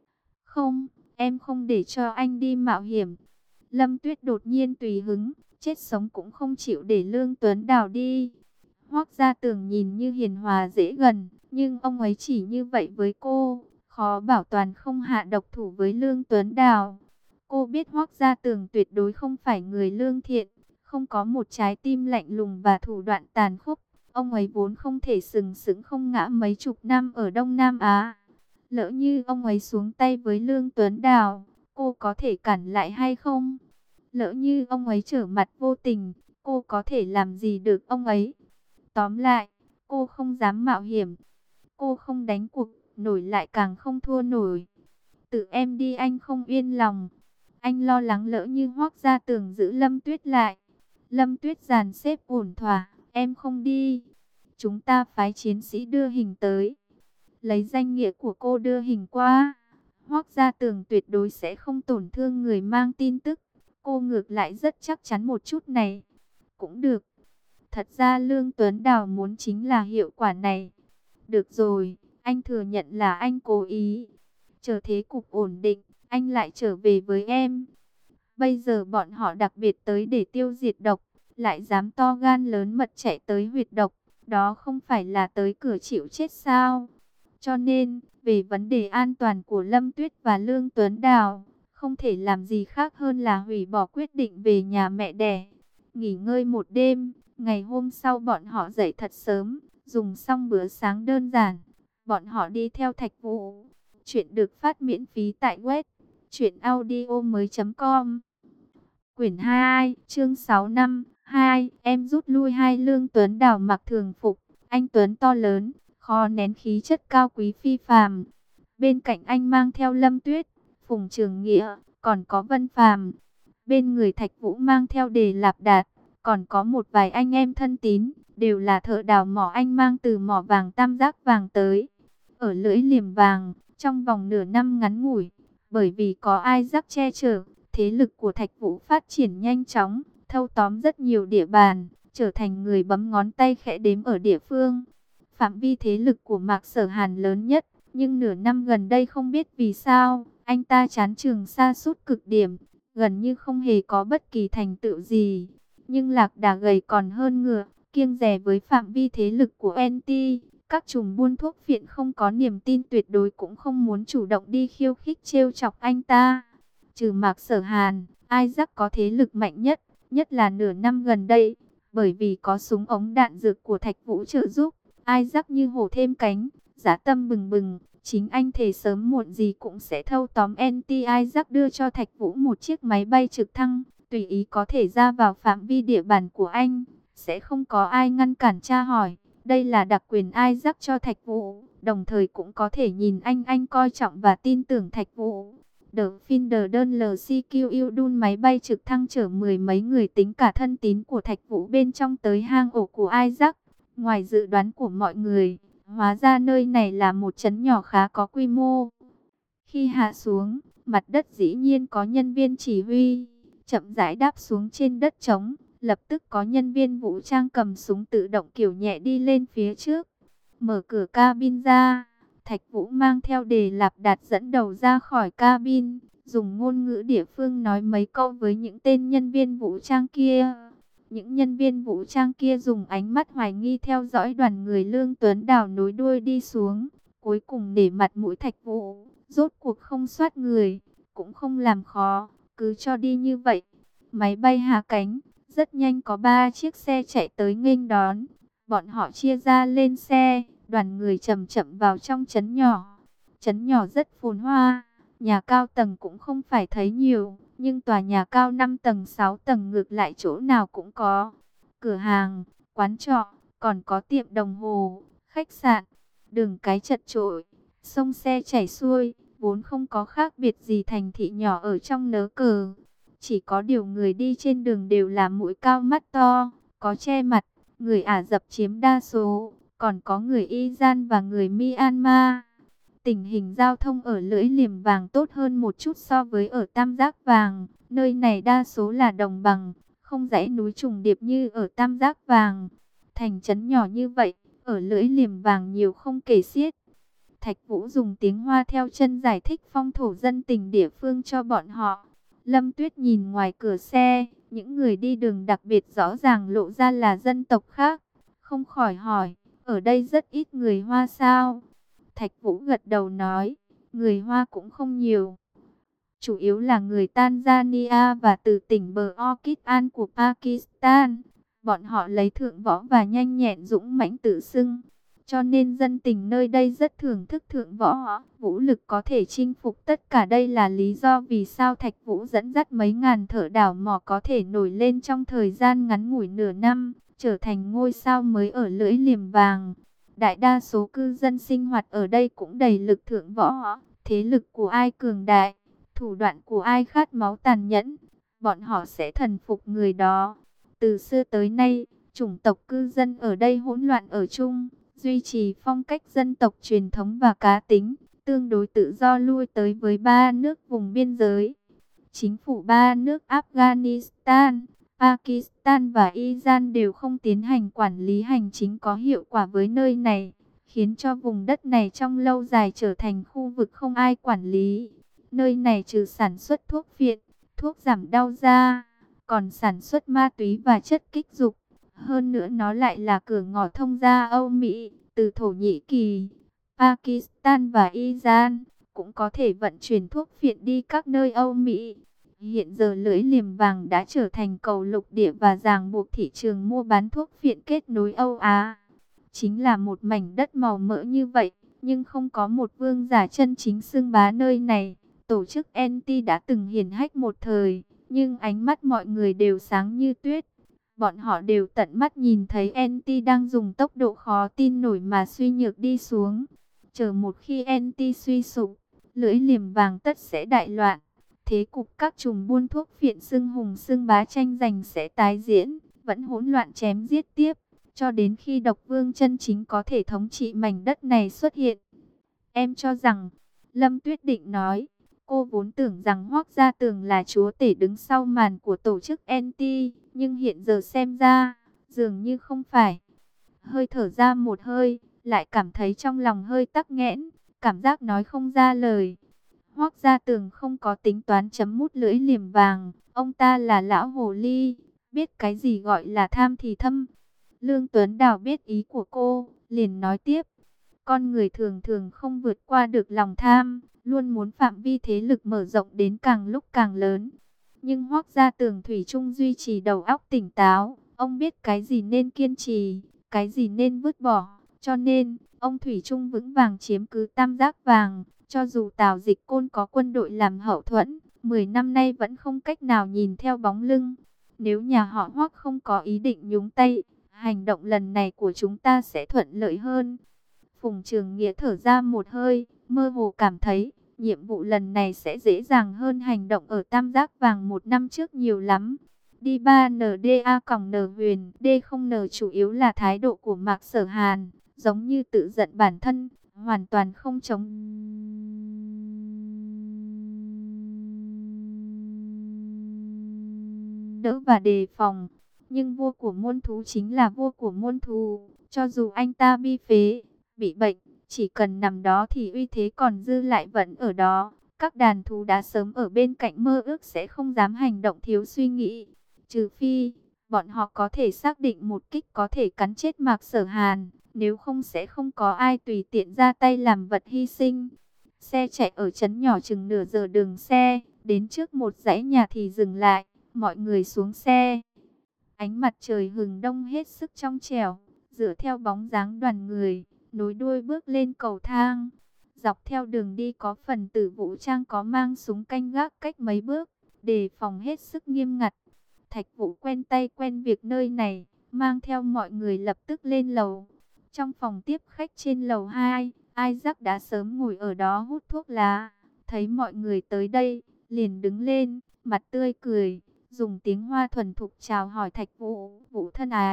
Không, em không để cho anh đi mạo hiểm. Lâm Tuyết đột nhiên tùy hứng, chết sống cũng không chịu để Lương Tuấn Đào đi. Hoắc Gia Tường nhìn như hiền hòa dễ gần, nhưng ông ấy chỉ như vậy với cô, khó bảo toàn không hạ độc thủ với Lương Tuấn Đào. Cô biết Hoắc Gia Tường tuyệt đối không phải người lương thiện, không có một trái tim lạnh lùng và thủ đoạn tàn khốc. Ông ấy vốn không thể sừng sững không ngã mấy chục năm ở Đông Nam Á. Lỡ như ông ấy xuống tay với Lương Tuấn Đào, cô có thể cản lại hay không? Lỡ như ông ấy trở mặt vô tình, cô có thể làm gì được ông ấy? Tóm lại, cô không dám mạo hiểm. Cô không đánh cuộc, nổi lại càng không thua nổi. Tự em đi anh không yên lòng. Anh lo lắng lỡ như Hoắc Gia Tường giữ Lâm Tuyết lại. Lâm Tuyết dàn xếp ổn thỏa, em không đi. Chúng ta phái chiến sĩ đưa hình tới. Lấy danh nghĩa của cô đưa hình qua. Hoắc Gia Tường tuyệt đối sẽ không tổn thương người mang tin tức. Cô ngược lại rất chắc chắn một chút này. Cũng được. Thật ra Lương Tuấn Đào muốn chính là hiệu quả này. Được rồi, anh thừa nhận là anh cố ý. Chờ thế cục ổn định, anh lại trở về với em. Bây giờ bọn họ đặc biệt tới để tiêu diệt độc, lại dám to gan lớn mật chạy tới huyệt độc. Đó không phải là tới cửa chịu chết sao? Cho nên, về vấn đề an toàn của Lâm Tuyết và Lương Tuấn Đào, không thể làm gì khác hơn là hủy bỏ quyết định về nhà mẹ đẻ. Nghỉ ngơi một đêm, ngày hôm sau bọn họ dậy thật sớm, dùng xong bữa sáng đơn giản. Bọn họ đi theo Thạch Vũ. Chuyện được phát miễn phí tại web truyện audio mới chấm com. Quyển hai, chương sáu năm, hai, em rút lui. Hai Lương Tuấn Đào mặc thường phục, anh Tuấn to lớn, khó nén khí chất cao quý phi phàm. Bên cạnh anh mang theo Lâm Tuyết, Phùng Trường Nghĩa, còn có Vân Phàm. Bên người Thạch Vũ mang theo Đề Lạp Đạt, còn có một vài anh em thân tín, đều là thợ đào mỏ anh mang từ mỏ vàng tam giác vàng tới. Ở lưỡi liềm vàng, trong vòng nửa năm ngắn ngủi, bởi vì có Isaac che chở, thế lực của Thạch Vũ phát triển nhanh chóng, thâu tóm rất nhiều địa bàn, trở thành người bấm ngón tay khẽ đếm ở địa phương. Phạm vi thế lực của Mạc Sở Hàn lớn nhất, nhưng nửa năm gần đây không biết vì sao, anh ta chán trường sa sút cực điểm, gần như không hề có bất kỳ thành tựu gì. Nhưng lạc đà gầy còn hơn ngựa, kiêng dè với phạm vi thế lực của en tê. Các trùm buôn thuốc phiện không có niềm tin tuyệt đối cũng không muốn chủ động đi khiêu khích trêu chọc anh ta. Trừ Mạc Sở Hàn, Isaac có thế lực mạnh nhất, nhất là nửa năm gần đây, bởi vì có súng ống đạn dược của Thạch Vũ trợ giúp. Isaac như hổ thêm cánh, dã tâm bừng bừng, chính anh thề sớm muộn gì cũng sẽ thâu tóm en tê. Isaac đưa cho Thạch Vũ một chiếc máy bay trực thăng, tùy ý có thể ra vào phạm vi địa bàn của anh, sẽ không có ai ngăn cản tra hỏi. Đây là đặc quyền Isaac cho Thạch Vũ, đồng thời cũng có thể nhìn anh anh coi trọng và tin tưởng Thạch Vũ. The Finder đơn lờ xê quy Udun máy bay trực thăng chở mười mấy người tính cả thân tín của Thạch Vũ bên trong tới hang ổ của Isaac. Ngoài dự đoán của mọi người, hóa ra nơi này là một trấn nhỏ khá có quy mô. Khi hạ xuống, mặt đất dĩ nhiên có nhân viên chỉ huy, chậm rãi đáp xuống trên đất trống. Lập tức có nhân viên vũ trang cầm súng tự động kiểu nhẹ đi lên phía trước. Mở cửa cabin ra, Thạch Vũ mang theo Đề Lạp Đạt dẫn đầu ra khỏi cabin, dùng ngôn ngữ địa phương nói mấy câu với những tên nhân viên vũ trang kia. Những nhân viên vũ trang kia dùng ánh mắt hoài nghi theo dõi đoàn người Lương Tuấn Đào nối đuôi đi xuống. Cuối cùng để mặt mũi Thạch Vũ, rốt cuộc không soát người, cũng không làm khó, cứ cho đi như vậy. Máy bay hạ cánh. Rất nhanh có ba chiếc xe chạy tới nghênh đón. Bọn họ chia ra lên xe, đoàn người chậm chậm vào trong trấn nhỏ. Trấn nhỏ rất phồn hoa, nhà cao tầng cũng không phải thấy nhiều, nhưng tòa nhà cao năm tầng sáu tầng ngược lại chỗ nào cũng có. Cửa hàng, quán trọ, còn có tiệm đồng hồ, khách sạn, đường cái chật chội, sông xe chảy xuôi, vốn không có khác biệt gì thành thị nhỏ ở trong nớ cờ. Chỉ có điều người đi trên đường đều là mũi cao mắt to, có che mặt, người Ả Rập chiếm đa số, còn có người Iran và người Myanmar. Tình hình giao thông ở Lưỡi Liềm Vàng tốt hơn một chút so với ở Tam Giác Vàng. Nơi này đa số là đồng bằng, không dãy núi trùng điệp như ở Tam Giác Vàng. Thành trấn nhỏ như vậy, ở Lưỡi Liềm Vàng nhiều không kể xiết. Thạch Vũ dùng tiếng Hoa theo chân giải thích phong thổ dân tình địa phương cho bọn họ. Lâm Tuyết nhìn ngoài cửa xe, những người đi đường đặc biệt rõ ràng lộ ra là dân tộc khác. Không khỏi hỏi, ở đây rất ít người Hoa sao? Thạch Vũ gật đầu nói, người Hoa cũng không nhiều. Chủ yếu là người Tanzania và từ tỉnh bờ Orchid An của Pakistan. Bọn họ lấy thượng võ và nhanh nhẹn dũng mãnh tự xưng. Cho nên dân tình nơi đây rất thưởng thức thượng võ. Vũ lực có thể chinh phục tất cả, đây là lý do vì sao Thạch Vũ dẫn dắt mấy ngàn thợ đào mỏ có thể nổi lên trong thời gian ngắn ngủi nửa năm, trở thành ngôi sao mới ở Lưỡi Liềm Vàng. Đại đa số cư dân sinh hoạt ở đây cũng đầy lực thượng võ. Thế lực của ai cường đại, thủ đoạn của ai khát máu tàn nhẫn, bọn họ sẽ thần phục người đó. Từ xưa tới nay, chủng tộc cư dân ở đây hỗn loạn ở chung, duy trì phong cách dân tộc truyền thống và cá tính, tương đối tự do lui tới với ba nước vùng biên giới. Chính phủ ba nước Afghanistan, Pakistan và Iran đều không tiến hành quản lý hành chính có hiệu quả với nơi này, khiến cho vùng đất này trong lâu dài trở thành khu vực không ai quản lý. Nơi này trừ sản xuất thuốc phiện, thuốc giảm đau ra, còn sản xuất ma túy và chất kích dục. Hơn nữa nó lại là cửa ngõ thông ra Âu Mỹ, từ Thổ Nhĩ Kỳ, Pakistan và Iran, cũng có thể vận chuyển thuốc phiện đi các nơi Âu Mỹ. Hiện giờ Lưỡi Liềm Vàng đã trở thành cầu lục địa và ràng buộc thị trường mua bán thuốc phiện kết nối Âu Á. Chính là một mảnh đất màu mỡ như vậy, nhưng không có một vương giả chân chính xưng bá nơi này. Tổ chức en tê đã từng hiển hách một thời, nhưng ánh mắt mọi người đều sáng như tuyết. Bọn họ đều tận mắt nhìn thấy en tê đang dùng tốc độ khó tin nổi mà suy nhược đi xuống. Chờ một khi en tê suy sụp, Lưỡi Liềm Vàng tất sẽ đại loạn. Thế cục các trùm buôn thuốc phiện xưng hùng xưng bá tranh giành sẽ tái diễn, vẫn hỗn loạn chém giết tiếp, cho đến khi độc vương chân chính có thể thống trị mảnh đất này xuất hiện. Em cho rằng, Lâm Tuyết định nói, cô vốn tưởng rằng Hoắc Gia Tường là chúa tể đứng sau màn của tổ chức en tê, nhưng hiện giờ xem ra, dường như không phải. Hơi thở ra một hơi, lại cảm thấy trong lòng hơi tắc nghẽn, cảm giác nói không ra lời. Hoắc Gia Tường không có tính toán chấm mút Lưỡi Liềm Vàng, ông ta là lão hồ ly, biết cái gì gọi là tham thì thâm. Lương Tuấn Đào biết ý của cô, liền nói tiếp, con người thường thường không vượt qua được lòng tham, luôn muốn phạm vi thế lực mở rộng đến càng lúc càng lớn. Nhưng Hoắc Gia Tường thủy chung duy trì đầu óc tỉnh táo, ông biết cái gì nên kiên trì, cái gì nên vứt bỏ, cho nên ông thủy chung vững vàng chiếm cứ Tam Giác Vàng. Cho dù Tào Dịch Côn có quân đội làm hậu thuẫn, mười năm nay vẫn không cách nào nhìn theo bóng lưng. Nếu nhà họ Hoắc không có ý định nhúng tay, hành động lần này của chúng ta sẽ thuận lợi hơn. Phùng Trường Nghĩa thở ra một hơi, mơ hồ cảm thấy nhiệm vụ lần này sẽ dễ dàng hơn hành động ở Tam Giác Vàng một năm trước nhiều lắm. Đi ba N D A còng N huyền D không N chủ yếu là thái độ của Mạc Sở Hàn, giống như tự giận bản thân, hoàn toàn không chống đỡ và đề phòng. Nhưng vua của muôn thú chính là vua của muôn thú, cho dù anh ta bi phế, bị bệnh, chỉ cần nằm đó thì uy thế còn dư lại vẫn ở đó. Các đàn thú đã sớm ở bên cạnh mơ ước sẽ không dám hành động thiếu suy nghĩ. Trừ phi, bọn họ có thể xác định một kích có thể cắn chết Mạc Sở Hàn, nếu không sẽ không có ai tùy tiện ra tay làm vật hy sinh. Xe chạy ở trấn nhỏ chừng nửa giờ đường xe, đến trước một dãy nhà thì dừng lại, mọi người xuống xe. Ánh mặt trời hừng đông hết sức trong trẻo, dựa theo bóng dáng đoàn người, nối đuôi bước lên cầu thang. Dọc theo đường đi có phần tử vũ trang có mang súng canh gác cách mấy bước, đề phòng hết sức nghiêm ngặt. Thạch Vũ quen tay quen việc nơi này, mang theo mọi người lập tức lên lầu. Trong phòng tiếp khách trên lầu hai, Isaac đã sớm ngồi ở đó hút thuốc lá. Thấy mọi người tới đây, liền đứng lên, mặt tươi cười, dùng tiếng Hoa thuần thục chào hỏi Thạch Vũ. Vũ thân ái,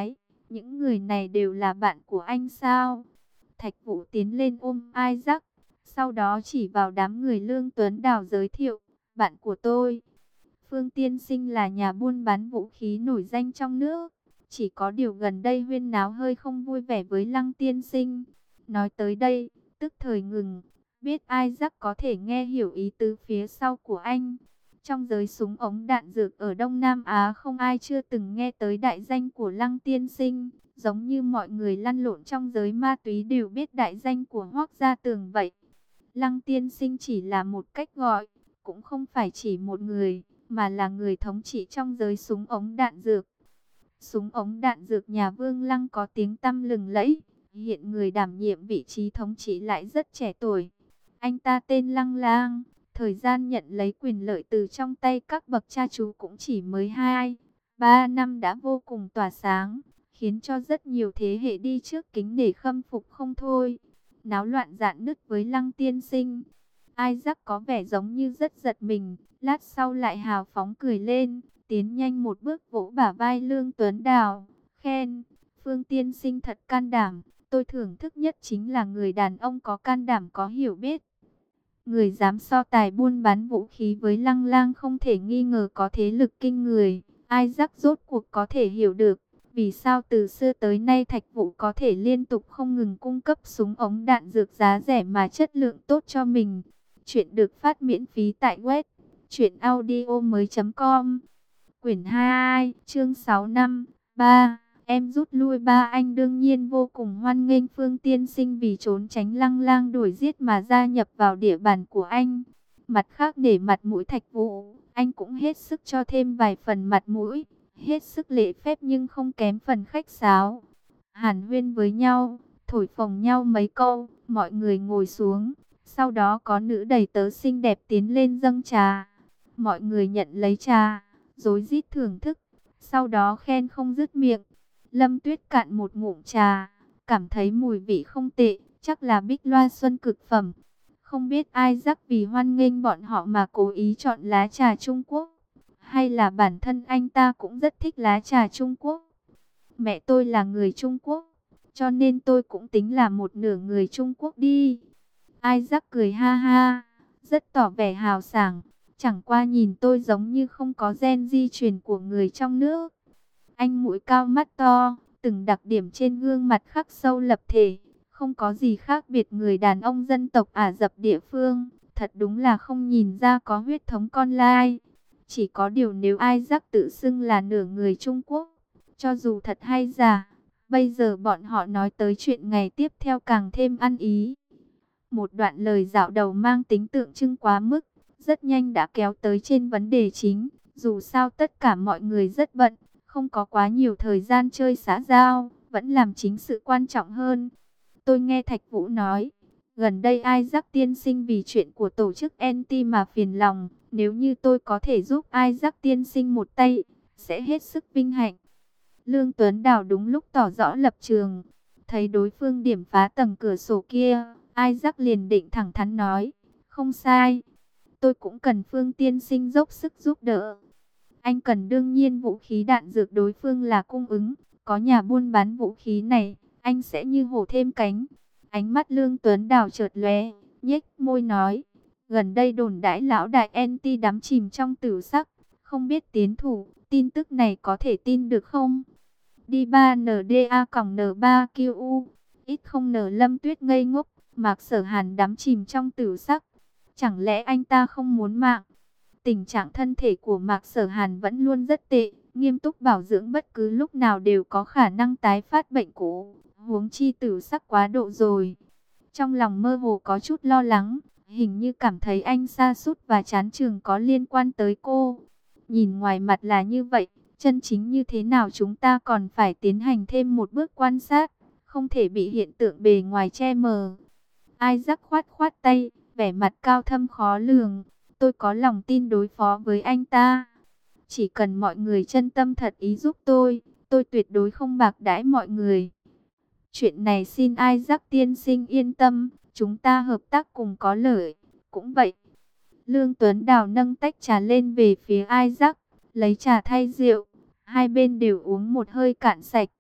Những người này đều là bạn của anh sao? Thạch Vũ tiến lên ôm Isaac, sau đó chỉ vào đám người Lương Tuấn Đào giới thiệu, bạn của tôi. Phương Tiên Sinh là nhà buôn bán vũ khí nổi danh trong nước. Chỉ có điều gần đây huyên náo hơi không vui vẻ với Lăng Tiên Sinh. Nói tới đây, tức thời ngừng, biết Isaac có thể nghe hiểu ý tứ phía sau của anh. Trong giới súng ống đạn dược ở Đông Nam Á không ai chưa từng nghe tới đại danh của Lăng Tiên Sinh. Giống như mọi người lăn lộn trong giới ma túy đều biết đại danh của Hoắc Gia Tường vậy. Lăng Tiên Sinh chỉ là một cách gọi, cũng không phải chỉ một người, mà là người thống trị trong giới súng ống đạn dược. Súng ống đạn dược nhà Vương Lăng có tiếng tăm lừng lẫy, hiện người đảm nhiệm vị trí thống trị lại rất trẻ tuổi. Anh ta tên Lăng Lang, thời gian nhận lấy quyền lợi từ trong tay các bậc cha chú cũng chỉ mới hai, ba năm đã vô cùng tỏa sáng, khiến cho rất nhiều thế hệ đi trước kính nể khâm phục không thôi. Náo loạn rạn nứt với Lăng Tiên Sinh. Isaac có vẻ giống như rất giật mình, lát sau lại hào phóng cười lên, tiến nhanh một bước vỗ bả vai Lương Tuấn Đào, khen, Phương Tiên Sinh thật can đảm, tôi thưởng thức nhất chính là người đàn ông có can đảm có hiểu biết. Người dám so tài buôn bán vũ khí với Lăng Lang không thể nghi ngờ có thế lực kinh người. Isaac rốt cuộc có thể hiểu được vì sao từ xưa tới nay Thạch Vũ có thể liên tục không ngừng cung cấp súng ống đạn dược giá rẻ mà chất lượng tốt cho mình. Chuyện được phát miễn phí tại web truyện audio mới chấm com. Quyển hai, chương sáu năm, ba. Em rút lui ba. Anh đương nhiên vô cùng hoan nghênh Phương Tiên Sinh vì trốn tránh Lăng Lang đuổi giết mà gia nhập vào địa bàn của anh. Mặt khác để mặt mũi Thạch Vũ, anh cũng hết sức cho thêm vài phần mặt mũi, hết sức lễ phép nhưng không kém phần khách sáo. Hàn huyên với nhau, thổi phồng nhau mấy câu, mọi người ngồi xuống. Sau đó có nữ đầy tớ xinh đẹp tiến lên dâng trà. Mọi người nhận lấy trà, rối rít thưởng thức, sau đó khen không dứt miệng. Lâm Tuyết cạn một ngụm trà, cảm thấy mùi vị không tệ, chắc là bích loa xuân cực phẩm. Không biết Isaac vì hoan nghênh bọn họ mà cố ý chọn lá trà Trung Quốc, hay là bản thân anh ta cũng rất thích lá trà Trung Quốc. Mẹ tôi là người Trung Quốc, cho nên tôi cũng tính là một nửa người Trung Quốc đi. Isaac cười ha ha, rất tỏ vẻ hào sảng. Chẳng qua nhìn tôi giống như không có gen di truyền của người trong nước. Anh mũi cao mắt to, từng đặc điểm trên gương mặt khắc sâu lập thể, không có gì khác biệt người đàn ông dân tộc Ả Rập địa phương. Thật đúng là không nhìn ra có huyết thống con lai. Chỉ có điều nếu Isaac tự xưng là nửa người Trung Quốc, cho dù thật hay giả, bây giờ bọn họ nói tới chuyện ngày tiếp theo càng thêm ăn ý. Một đoạn lời dạo đầu mang tính tượng trưng quá mức, rất nhanh đã kéo tới trên vấn đề chính. Dù sao tất cả mọi người rất bận, không có quá nhiều thời gian chơi xã giao, vẫn làm chính sự quan trọng hơn. Tôi nghe Thạch Vũ nói, gần đây Isaac tiên sinh vì chuyện của tổ chức en tê mà phiền lòng. Nếu như tôi có thể giúp Isaac tiên sinh một tay, sẽ hết sức vinh hạnh. Lương Tuấn Đào đúng lúc tỏ rõ lập trường. Thấy đối phương điểm phá tầng cửa sổ kia, Isaac liền định thẳng thắn nói, không sai. Tôi cũng cần Phương Tiên Sinh dốc sức giúp đỡ. Anh cần đương nhiên vũ khí đạn dược đối phương là cung ứng. Có nhà buôn bán vũ khí này, anh sẽ như hổ thêm cánh. Ánh mắt Lương Tuấn Đào chợt lóe, nhếch môi nói, gần đây đồn đãi lão đại en tê đắm chìm trong tử sắc, không biết tiến thủ, tin tức này có thể tin được không? Đi ba N D A N ba Q U, ít không N Lâm Tuyết ngây ngốc, Mạc Sở Hàn đắm chìm trong tử sắc. Chẳng lẽ anh ta không muốn mạng? Tình trạng thân thể của Mạc Sở Hàn vẫn luôn rất tệ, nghiêm túc bảo dưỡng bất cứ lúc nào đều có khả năng tái phát bệnh cũ, huống chi tử sắc quá độ rồi. Trong lòng mơ hồ có chút lo lắng, hình như cảm thấy anh sa sút và chán trường có liên quan tới cô. Nhìn ngoài mặt là như vậy, chân chính như thế nào chúng ta còn phải tiến hành thêm một bước quan sát, không thể bị hiện tượng bề ngoài che mờ. Isaac khoát khoát tay, vẻ mặt cao thâm khó lường. Tôi có lòng tin đối phó với anh ta. Chỉ cần mọi người chân tâm thật ý giúp tôi, tôi tuyệt đối không bạc đãi mọi người. Chuyện này xin Isaac tiên sinh yên tâm, chúng ta hợp tác cùng có lợi. Cũng vậy. Lương Tuấn Đào nâng tách trà lên về phía Isaac, lấy trà thay rượu. Hai bên đều uống một hơi cạn sạch.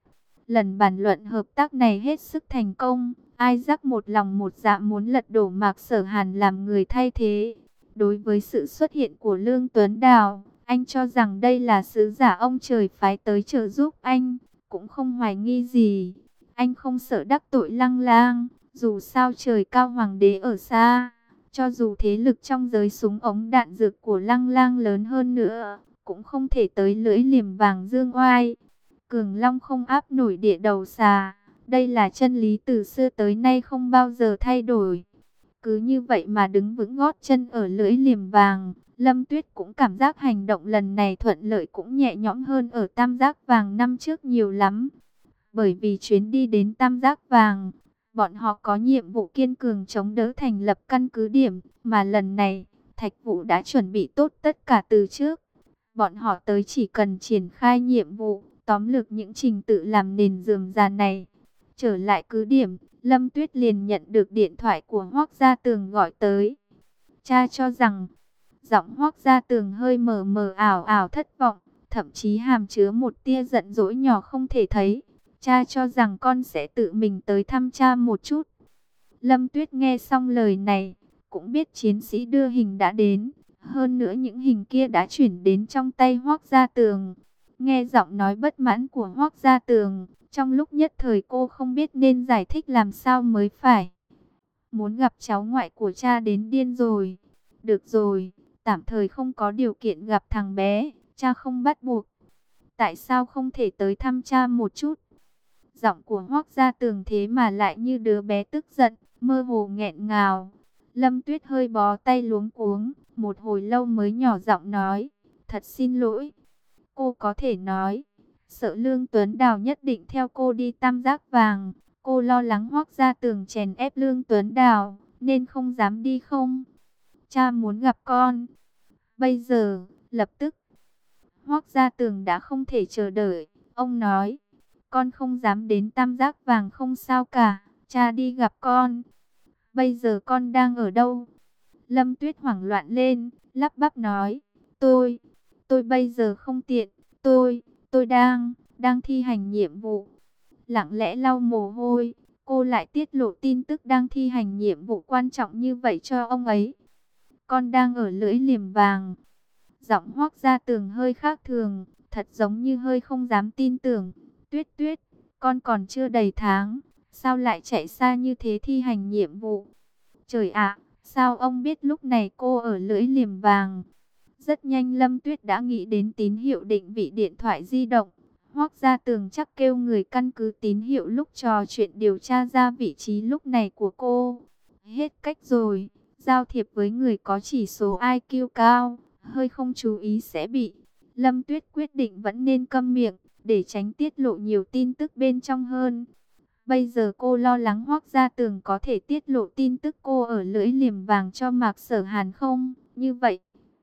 Lần bàn luận hợp tác này hết sức thành công. Isaac một lòng một dạ muốn lật đổ Mạc Sở Hàn làm người thay thế. Đối với sự xuất hiện của Lương Tuấn Đào, anh cho rằng đây là sứ giả ông trời phái tới trợ giúp anh, cũng không hoài nghi gì. Anh không sợ đắc tội Lăng Lang, dù sao trời cao hoàng đế ở xa. Cho dù thế lực trong giới súng ống đạn dược của Lăng Lang lớn hơn nữa, cũng không thể tới lưỡi liềm vàng dương oai. Cường long không áp nổi địa đầu xà. Đây là chân lý từ xưa tới nay không bao giờ thay đổi. Cứ như vậy mà đứng vững gót chân ở lưỡi liềm vàng, Lâm Tuyết cũng cảm giác hành động lần này thuận lợi cũng nhẹ nhõm hơn ở Tam Giác Vàng năm trước nhiều lắm. Bởi vì chuyến đi đến Tam Giác Vàng, bọn họ có nhiệm vụ kiên cường chống đỡ thành lập căn cứ điểm, mà lần này, Thạch Vũ đã chuẩn bị tốt tất cả từ trước. Bọn họ tới chỉ cần triển khai nhiệm vụ, tóm lược những trình tự làm nền rườm rà này. Trở lại cứ điểm, Lâm Tuyết liền nhận được điện thoại của Hoắc Gia Tường gọi tới. Cha cho rằng, giọng Hoắc Gia Tường hơi mờ mờ ảo ảo thất vọng, thậm chí hàm chứa một tia giận dỗi nhỏ không thể thấy. Cha cho rằng con sẽ tự mình tới thăm cha một chút. Lâm Tuyết nghe xong lời này, cũng biết chiến sĩ đưa hình đã đến. Hơn nữa những hình kia đã chuyển đến trong tay Hoắc Gia Tường. Nghe giọng nói bất mãn của Hoắc Gia Tường, trong lúc nhất thời cô không biết nên giải thích làm sao mới phải. Muốn gặp cháu ngoại của cha đến điên rồi. Được rồi, tạm thời không có điều kiện gặp thằng bé, cha không bắt buộc. Tại sao không thể tới thăm cha một chút? Giọng của Hoắc Gia Tường thế mà lại như đứa bé tức giận, mơ hồ nghẹn ngào. Lâm Tuyết hơi bó tay luống cuống, một hồi lâu mới nhỏ giọng nói, thật xin lỗi. Cô có thể nói, sợ Lương Tuấn Đào nhất định theo cô đi Tam Giác Vàng. Cô lo lắng Hoắc Gia Tường chèn ép Lương Tuấn Đào, nên không dám đi không? Cha muốn gặp con. Bây giờ, lập tức. Hoắc Gia Tường đã không thể chờ đợi. Ông nói, con không dám đến Tam Giác Vàng không sao cả. Cha đi gặp con. Bây giờ con đang ở đâu? Lâm Tuyết hoảng loạn lên, lắp bắp nói, tôi, tôi bây giờ không tiện, tôi, tôi đang, đang thi hành nhiệm vụ. Lặng lẽ lau mồ hôi, cô lại tiết lộ tin tức đang thi hành nhiệm vụ quan trọng như vậy cho ông ấy. Con đang ở lưỡi liềm vàng. Giọng Hoắc Gia Tường hơi khác thường, thật giống như hơi không dám tin tưởng. Tuyết Tuyết, con còn chưa đầy tháng, sao lại chạy xa như thế thi hành nhiệm vụ? Trời ạ, sao ông biết lúc này cô ở lưỡi liềm vàng? Rất nhanh Lâm Tuyết đã nghĩ đến tín hiệu định vị điện thoại di động. Hoắc Gia Tường chắc kêu người căn cứ tín hiệu lúc trò chuyện điều tra ra vị trí lúc này của cô. Hết cách rồi, giao thiệp với người có chỉ số i kiu cao, hơi không chú ý sẽ bị. Lâm Tuyết quyết định vẫn nên câm miệng, để tránh tiết lộ nhiều tin tức bên trong hơn. Bây giờ cô lo lắng Hoắc Gia Tường có thể tiết lộ tin tức cô ở lưỡi liềm vàng cho Mạc Sở Hàn không? Như vậy,